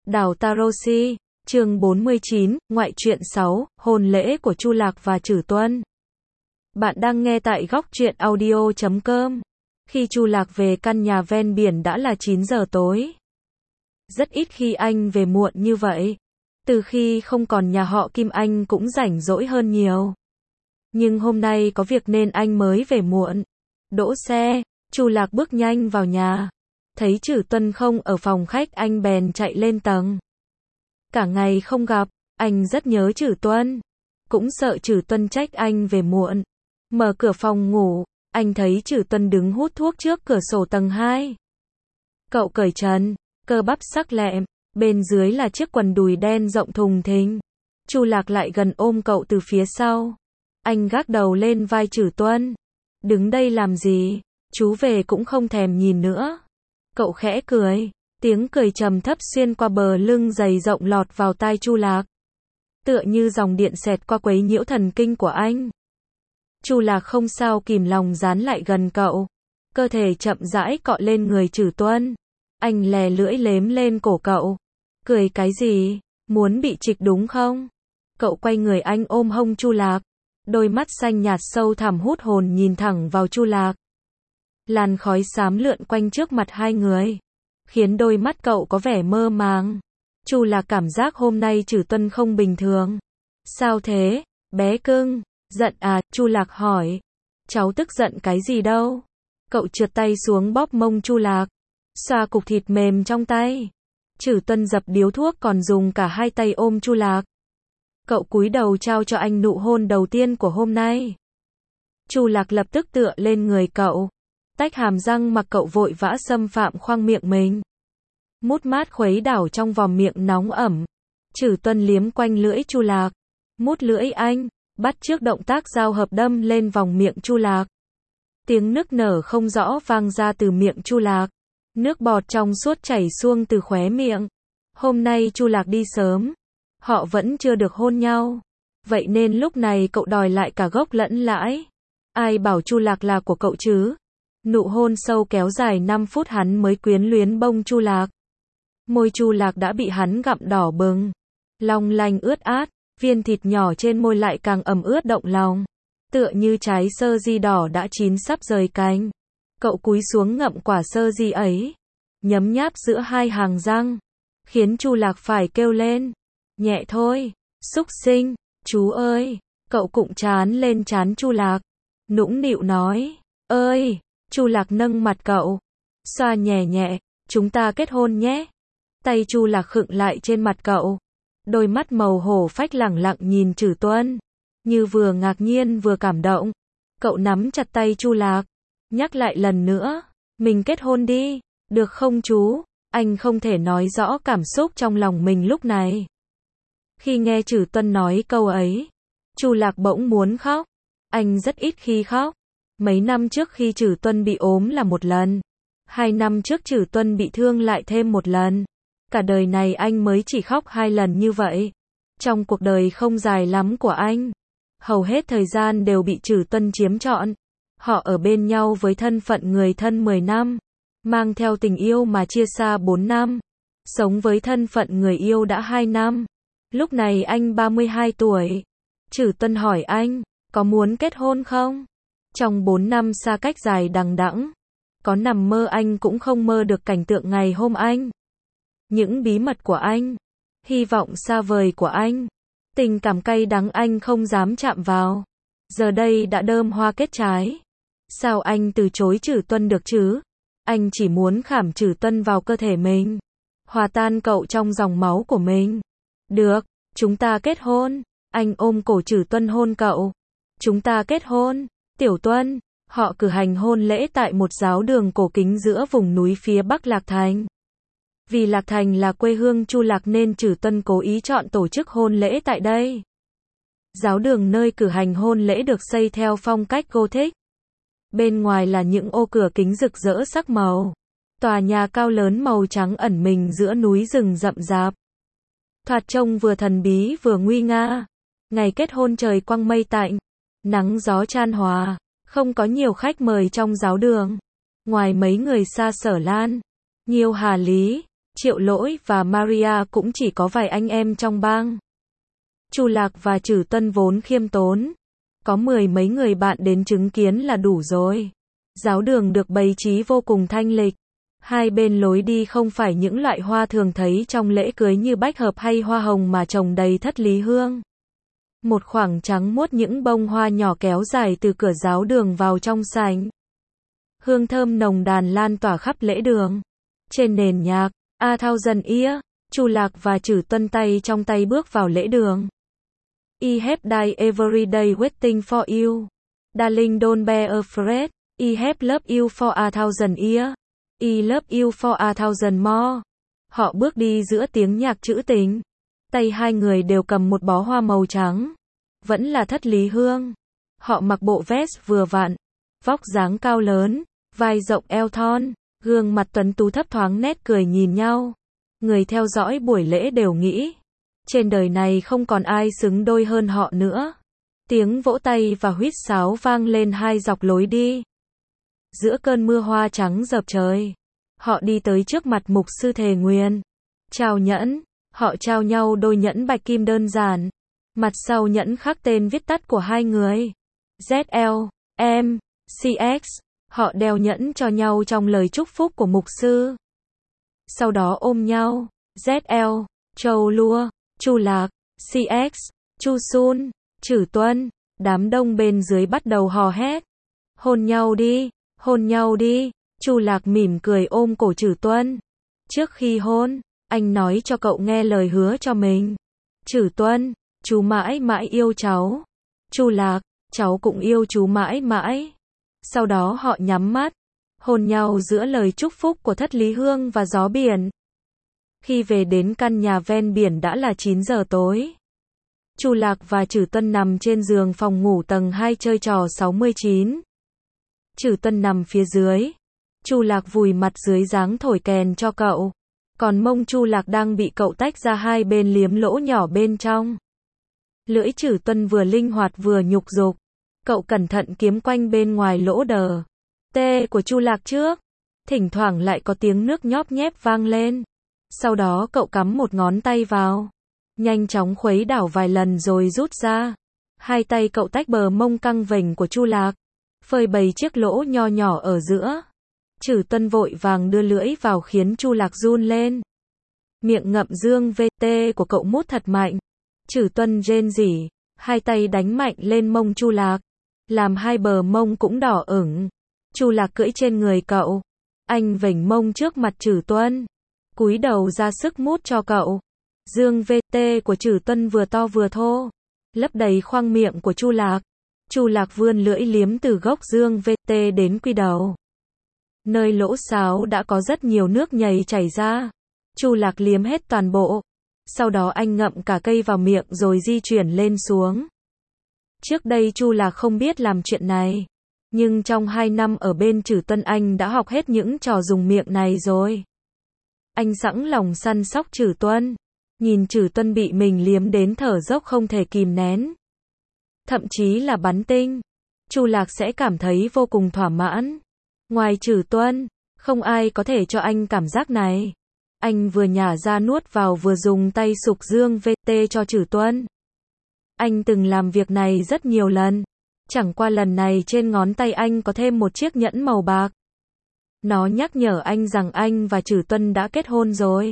Đảo Tarosi, chương 49, ngoại truyện 6, hôn lễ của Chu Lạc và Trử Tuân. Bạn đang nghe tại góc truyện audio.com. Khi Chu Lạc về căn nhà ven biển đã là 9 giờ tối. Rất ít khi anh về muộn như vậy. Từ khi không còn nhà họ Kim anh cũng rảnh rỗi hơn nhiều. Nhưng hôm nay có việc nên anh mới về muộn. Đỗ xe, Chu Lạc bước nhanh vào nhà. Thấy Trử Tuân không ở phòng khách anh bèn chạy lên tầng. Cả ngày không gặp, anh rất nhớ Trử Tuân. Cũng sợ Trử Tuân trách anh về muộn. Mở cửa phòng ngủ, anh thấy Trử Tuân đứng hút thuốc trước cửa sổ tầng 2. Cậu cởi trần, cơ bắp sắc lẹm, bên dưới là chiếc quần đùi đen rộng thùng thình. Chu Lạc lại gần ôm cậu từ phía sau. Anh gác đầu lên vai Trử Tuân. Đứng đây làm gì, chú về cũng không thèm nhìn nữa. Cậu khẽ cười, tiếng cười trầm thấp xuyên qua bờ lưng dày rộng lọt vào tai Chu Lạc. Tựa như dòng điện xẹt qua quấy nhiễu thần kinh của anh. Chu Lạc không sao kìm lòng dán lại gần cậu. Cơ thể chậm rãi cọ lên người Trử Tuân. Anh lè lưỡi lếm lên cổ cậu. Cười cái gì, muốn bị trịch đúng không? Cậu quay người anh ôm hông Chu Lạc. Đôi mắt xanh nhạt sâu thẳm hút hồn nhìn thẳng vào Chu Lạc. Làn khói xám lượn quanh trước mặt hai người, khiến đôi mắt cậu có vẻ mơ màng. Chu Lạc cảm giác hôm nay Trử Tuân không bình thường. Sao thế, bé cưng? Giận à? Chu Lạc hỏi. Cháu tức giận cái gì đâu? Cậu trượt tay xuống bóp mông Chu Lạc, xoa cục thịt mềm trong tay. Trử Tuân dập điếu thuốc còn dùng cả hai tay ôm Chu Lạc. Cậu cúi đầu trao cho anh nụ hôn đầu tiên của hôm nay. Chu Lạc lập tức tựa lên người cậu, tách hàm răng mặc cậu vội vã xâm phạm khoang miệng mình. Mút mát khuấy đảo trong vòm miệng nóng ẩm. Trử Tuân liếm quanh lưỡi Chu Lạc. Mút lưỡi anh, bắt chước động tác dao hợp đâm lên vòng miệng Chu Lạc. Tiếng nức nở không rõ vang ra từ miệng Chu Lạc. Nước bọt trong suốt chảy xuông từ khóe miệng. Hôm nay Chu Lạc đi sớm. Họ vẫn chưa được hôn nhau. Vậy nên lúc này cậu đòi lại cả gốc lẫn lãi. Ai bảo Chu Lạc là của cậu chứ? Nụ hôn sâu kéo dài 5 phút hắn mới quyến luyến bông Chu Lạc. Môi Chu Lạc đã bị hắn gặm đỏ bừng. Long lanh ướt át, viên thịt nhỏ trên môi lại càng ẩm ướt động lòng. Tựa như trái sơ di đỏ đã chín sắp rời cành. Cậu cúi xuống ngậm quả sơ di ấy. Nhấm nháp giữa hai hàng răng. Khiến Chu Lạc phải kêu lên. Nhẹ thôi, xúc sinh, chú ơi. Cậu cụng trán lên trán Chu Lạc. Nũng nịu nói. Ơi. Chu Lạc nâng mặt cậu, xoa nhẹ nhẹ, chúng ta kết hôn nhé. Tay Chu Lạc khựng lại trên mặt cậu. Đôi mắt màu hổ phách lẳng lặng nhìn Trử Tuân, như vừa ngạc nhiên vừa cảm động. Cậu nắm chặt tay Chu Lạc, nhắc lại lần nữa, mình kết hôn đi, được không chú? Anh không thể nói rõ cảm xúc trong lòng mình lúc này. Khi nghe Trử Tuân nói câu ấy, Chu Lạc bỗng muốn khóc. Anh rất ít khi khóc. Mấy năm trước khi Trử Tuân bị ốm là một lần. 2 năm trước Trử Tuân bị thương lại thêm một lần. Cả đời này anh mới chỉ khóc 2 lần như vậy. Trong cuộc đời không dài lắm của anh, hầu hết thời gian đều bị Trử Tuân chiếm trọn. Họ ở bên nhau với thân phận người thân 10 năm. Mang theo tình yêu mà chia xa 4 năm. Sống với thân phận người yêu đã 2 năm. Lúc này anh 32 tuổi. Trử Tuân hỏi anh, có muốn kết hôn không? Trong 4 năm xa cách dài đằng đẵng, có nằm mơ anh cũng không mơ được cảnh tượng ngày hôm anh. Những bí mật của anh, hy vọng xa vời của anh, tình cảm cay đắng anh không dám chạm vào, giờ đây đã đơm hoa kết trái. Sao anh từ chối Trử Tuân được chứ? Anh chỉ muốn khảm Trử Tuân vào cơ thể mình, hòa tan cậu trong dòng máu của mình. Được, chúng ta kết hôn. Anh ôm cổ Trử Tuân hôn cậu. Chúng ta kết hôn. Tiểu Tuân, họ cử hành hôn lễ tại một giáo đường cổ kính giữa vùng núi phía Bắc Lạc Thành. Vì Lạc Thành là quê hương Chu Lạc nên Trử Tuân cố ý chọn tổ chức hôn lễ tại đây. Giáo đường nơi cử hành hôn lễ được xây theo phong cách Gothic. Bên ngoài là những ô cửa kính rực rỡ sắc màu. Tòa nhà cao lớn màu trắng ẩn mình giữa núi rừng rậm rạp. Thoạt trông vừa thần bí vừa nguy nga. Ngày kết hôn trời quang mây tạnh. Nắng gió chan hòa, không có nhiều khách mời trong giáo đường. Ngoài mấy người xa Sở Lan, Nhiêu Hà Lý, Triệu Lỗi và Maria cũng chỉ có vài anh em trong bang. Chu Lạc và Trử Tuân vốn khiêm tốn, có 10 mấy người bạn đến chứng kiến là đủ rồi. Giáo đường được bày trí vô cùng thanh lịch. Hai bên lối đi không phải những loại hoa thường thấy trong lễ cưới như bách hợp hay hoa hồng mà trồng đầy thất lý hương. Một khoảng trắng muốt những bông hoa nhỏ kéo dài từ cửa giáo đường vào trong sảnh. Hương thơm nồng đàn lan tỏa khắp lễ đường. Trên nền nhạc A Thousand Years, Chu Lạc và Trử Tuân tay trong tay bước vào lễ đường. I have died every day waiting for you. Darling don't be afraid. I have loved you for a thousand years. I love you for a thousand more. Họ bước đi giữa tiếng nhạc trữ tình. Tay hai người đều cầm một bó hoa màu trắng. Vẫn là thất lý hương. Họ mặc bộ vest vừa vặn. Vóc dáng cao lớn, vai rộng eo thon, gương mặt tuấn tú thấp thoáng nét cười nhìn nhau. Người theo dõi buổi lễ đều nghĩ, trên đời này không còn ai xứng đôi hơn họ nữa. Tiếng vỗ tay và huýt sáo vang lên hai dọc lối đi. Giữa cơn mưa hoa trắng dợp trời, họ đi tới trước mặt mục sư thề nguyền. Trao nhẫn, họ trao nhau đôi nhẫn bạch kim đơn giản. Mặt sau nhẫn khắc tên viết tắt của hai người. ZL, M, CX. Họ đeo nhẫn cho nhau trong lời chúc phúc của mục sư. Sau đó ôm nhau. ZL, Châu Lua, Chu Lạc, CX, Chu Sun, Trử Tuân. Đám đông bên dưới bắt đầu hò hét. Hôn nhau đi, hôn nhau đi. Chu Lạc mỉm cười ôm cổ Trử Tuân. Trước khi hôn, anh nói cho cậu nghe lời hứa cho mình. Trử Tuân, chú mãi mãi yêu cháu. Chu Lạc, cháu cũng yêu chú mãi mãi. Sau đó họ nhắm mắt, hôn nhau giữa lời chúc phúc của thất lý hương và gió biển. Khi về đến căn nhà ven biển đã là 9 giờ tối. Chu Lạc và Trử Tuân nằm trên giường phòng ngủ tầng 2 chơi trò 69. Trử Tuân nằm phía dưới. Chu Lạc vùi mặt dưới dáng thổi kèn cho cậu. Còn mông Chu Lạc đang bị cậu tách ra hai bên liếm lỗ nhỏ bên trong. Lưỡi Trử Tuân vừa linh hoạt vừa nhục dục. Cậu cẩn thận kiếm quanh bên ngoài lỗ đờ tê của Chu Lạc trước. Thỉnh thoảng lại có tiếng nước nhóp nhép vang lên. Sau đó cậu cắm một ngón tay vào. Nhanh chóng khuấy đảo vài lần rồi rút ra. Hai tay cậu tách bờ mông căng vểnh của Chu Lạc. Phơi bày chiếc lỗ nho nhỏ ở giữa. Trử Tuân vội vàng đưa lưỡi vào khiến Chu Lạc run lên. Miệng ngậm dương VT của cậu mút thật mạnh. Trử Tuân rên rỉ. Hai tay đánh mạnh lên mông Chu Lạc. Làm hai bờ mông cũng đỏ ửng. Chu Lạc cưỡi trên người cậu. Anh vểnh mông trước mặt Trử Tuân. Cúi đầu ra sức mút cho cậu. Dương VT của Trử Tuân vừa to vừa thô. Lấp đầy khoang miệng của Chu Lạc. Chu Lạc vươn lưỡi liếm từ gốc dương VT đến quy đầu. Nơi lỗ sáo đã có rất nhiều nước nhầy chảy ra. Chu Lạc liếm hết toàn bộ. Sau đó anh ngậm cả cây vào miệng rồi di chuyển lên xuống. Trước đây Chu Lạc không biết làm chuyện này. Nhưng trong 2 năm ở bên Trử Tuân anh đã học hết những trò dùng miệng này rồi. Anh sẵn lòng săn sóc Trử Tuân. Nhìn Trử Tuân bị mình liếm đến thở dốc không thể kìm nén. Thậm chí là bắn tinh. Chu Lạc sẽ cảm thấy vô cùng thỏa mãn. Ngoài Trử Tuân, không ai có thể cho anh cảm giác này. Anh vừa nhả ra nuốt vào vừa dùng tay sục dương VT cho Trử Tuân. Anh từng làm việc này rất nhiều lần. Chẳng qua lần này trên ngón tay anh có thêm một chiếc nhẫn màu bạc. Nó nhắc nhở anh rằng anh và Trử Tuân đã kết hôn rồi.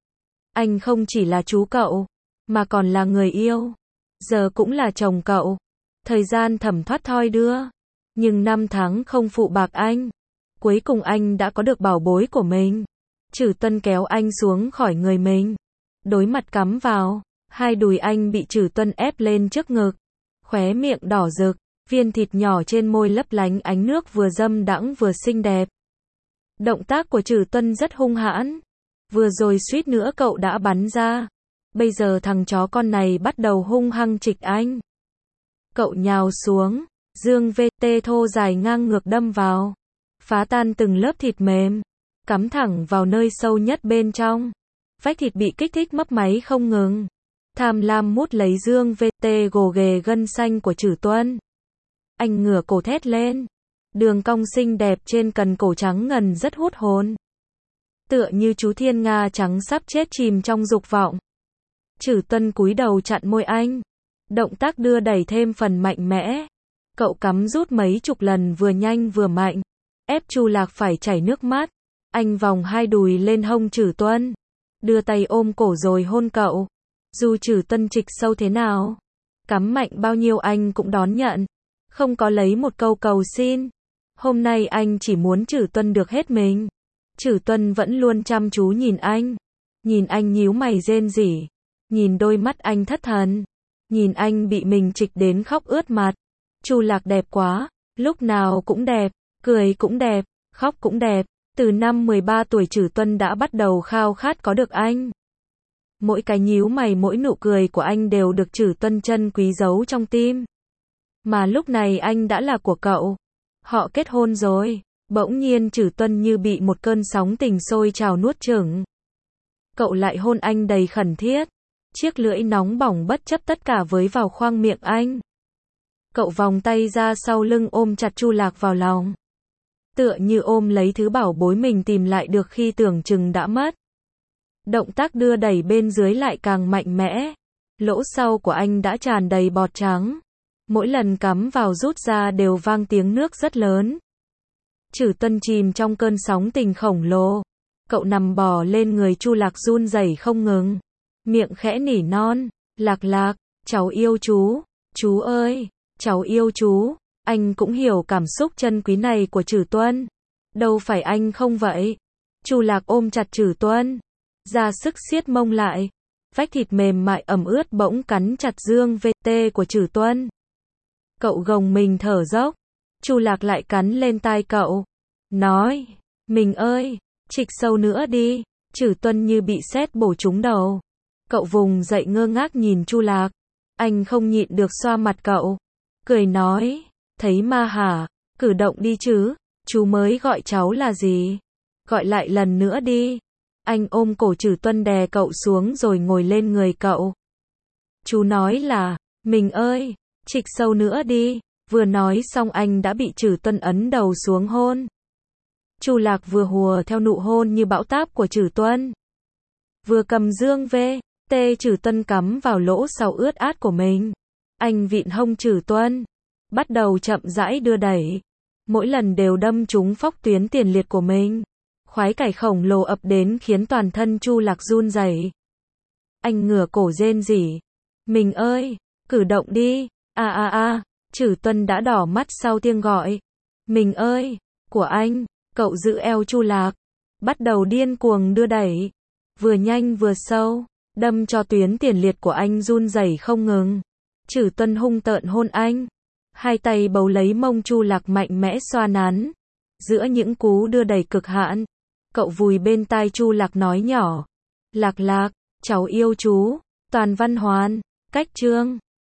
Anh không chỉ là chú cậu, mà còn là người yêu. Giờ cũng là chồng cậu. Thời gian thẩm thoát thoi đưa. Nhưng 5 tháng không phụ bạc anh. Cuối cùng anh đã có được bảo bối của mình. Trử Tuân kéo anh xuống khỏi người mình. Đối mặt cắm vào. Hai đùi anh bị Trử Tuân ép lên trước ngực. Khóe miệng đỏ rực. Viên thịt nhỏ trên môi lấp lánh ánh nước vừa dâm đãng vừa xinh đẹp. Động tác của Trử Tuân rất hung hãn. Vừa rồi suýt nữa cậu đã bắn ra. Bây giờ thằng chó con này bắt đầu hung hăng trịch anh. Cậu nhào xuống. Dương VT thô dài ngang ngược đâm vào. Phá tan từng lớp thịt mềm. Cắm thẳng vào nơi sâu nhất bên trong. Vách thịt bị kích thích mấp máy không ngừng. Tham lam mút lấy dương VT gồ ghề gân xanh của Trử Tuân. Anh ngửa cổ thét lên. Đường cong xinh đẹp trên cần cổ trắng ngần rất hút hồn. tựa như chú thiên nga trắng sắp chết chìm trong dục vọng. Trử Tuân cúi đầu chặn môi anh. Động tác đưa đẩy thêm phần mạnh mẽ. Cậu cắm rút mấy chục lần vừa nhanh vừa mạnh. Ép Chu Lạc phải chảy nước mắt. Anh vòng hai đùi lên hông Trử Tuân. Đưa tay ôm cổ rồi hôn cậu. Dù Trử Tuân trịch sâu thế nào, cắm mạnh bao nhiêu anh cũng đón nhận. Không có lấy một câu cầu xin. Hôm nay anh chỉ muốn Trử Tuân được hết mình. Trử Tuân vẫn luôn chăm chú nhìn anh. Nhìn anh nhíu mày rên rỉ. Nhìn đôi mắt anh thất thần. Nhìn anh bị mình trịch đến khóc ướt mặt. Chu Lạc đẹp quá. Lúc nào cũng đẹp. Cười cũng đẹp. Khóc cũng đẹp. Từ năm 13 tuổi Trử Tuân đã bắt đầu khao khát có được anh. Mỗi cái nhíu mày mỗi nụ cười của anh đều được Trử Tuân trân quý giấu trong tim. Mà lúc này anh đã là của cậu. Họ kết hôn rồi. Bỗng nhiên Trử Tuân như bị một cơn sóng tình sôi trào nuốt chửng. Cậu lại hôn anh đầy khẩn thiết. Chiếc lưỡi nóng bỏng bất chấp tất cả với vào khoang miệng anh. Cậu vòng tay ra sau lưng ôm chặt Chu Lạc vào lòng. Tựa như ôm lấy thứ bảo bối mình tìm lại được khi tưởng chừng đã mất. Động tác đưa đẩy bên dưới lại càng mạnh mẽ. Lỗ sau của anh đã tràn đầy bọt trắng. Mỗi lần cắm vào rút ra đều vang tiếng nước rất lớn. Trử Tuân chìm trong cơn sóng tình khổng lồ. Cậu nằm bò lên người Chu Lạc run rẩy không ngừng. Miệng khẽ nỉ non. Lạc Lạc, cháu yêu chú ơi, cháu yêu chú. Anh cũng hiểu cảm xúc chân quý này của Trử Tuân. Đâu phải anh không vậy. Chu Lạc ôm chặt Trử Tuân. Ra sức siết mông lại. Vách thịt mềm mại ẩm ướt bỗng cắn chặt dương VT của Trử Tuân. Cậu gồng mình thở dốc. Chu Lạc lại cắn lên tai cậu. Nói, mình ơi, trịch sâu nữa đi. Trử Tuân như bị sét bổ trúng đầu. Cậu vùng dậy ngơ ngác nhìn Chu Lạc. Anh không nhịn được xoa mặt cậu. Cười nói, thấy ma hả? Cử động đi chứ. Chú mới gọi cháu là gì? Gọi lại lần nữa đi. Anh ôm cổ Trử Tuân đè cậu xuống rồi ngồi lên người cậu. Chú nói là, mình ơi, trịch sâu nữa đi. Vừa nói xong anh đã bị Trử Tuân ấn đầu xuống hôn. Chu Lạc vừa hùa theo nụ hôn như bão táp của Trử Tuân. Vừa cầm dương VT Trử Tuân cắm vào lỗ sau ướt át của mình. Anh vịn hông Trử Tuân. Bắt đầu chậm rãi đưa đẩy. Mỗi lần đều đâm trúng phóc tuyến tiền liệt của mình. Khoái cải khổng lồ ập đến khiến toàn thân Chu Lạc run rẩy. Anh ngửa cổ rên rỉ. Mình ơi, cử động đi. Trử Tuân đã đỏ mắt sau tiếng gọi. Mình ơi, của anh. Cậu giữ eo Chu Lạc. Bắt đầu điên cuồng đưa đẩy. Vừa nhanh vừa sâu. Đâm cho tuyến tiền liệt của anh run rẩy không ngừng. Trử Tuân hung tợn hôn anh. Hai tay bấu lấy mông Chu Lạc mạnh mẽ xoa nắn. Giữa những cú đưa đẩy cực hạn. Cậu vùi bên tai Chu Lạc nói nhỏ. Lạc Lạc, cháu yêu chú. Toàn Văn Hoàn, Cách Trương.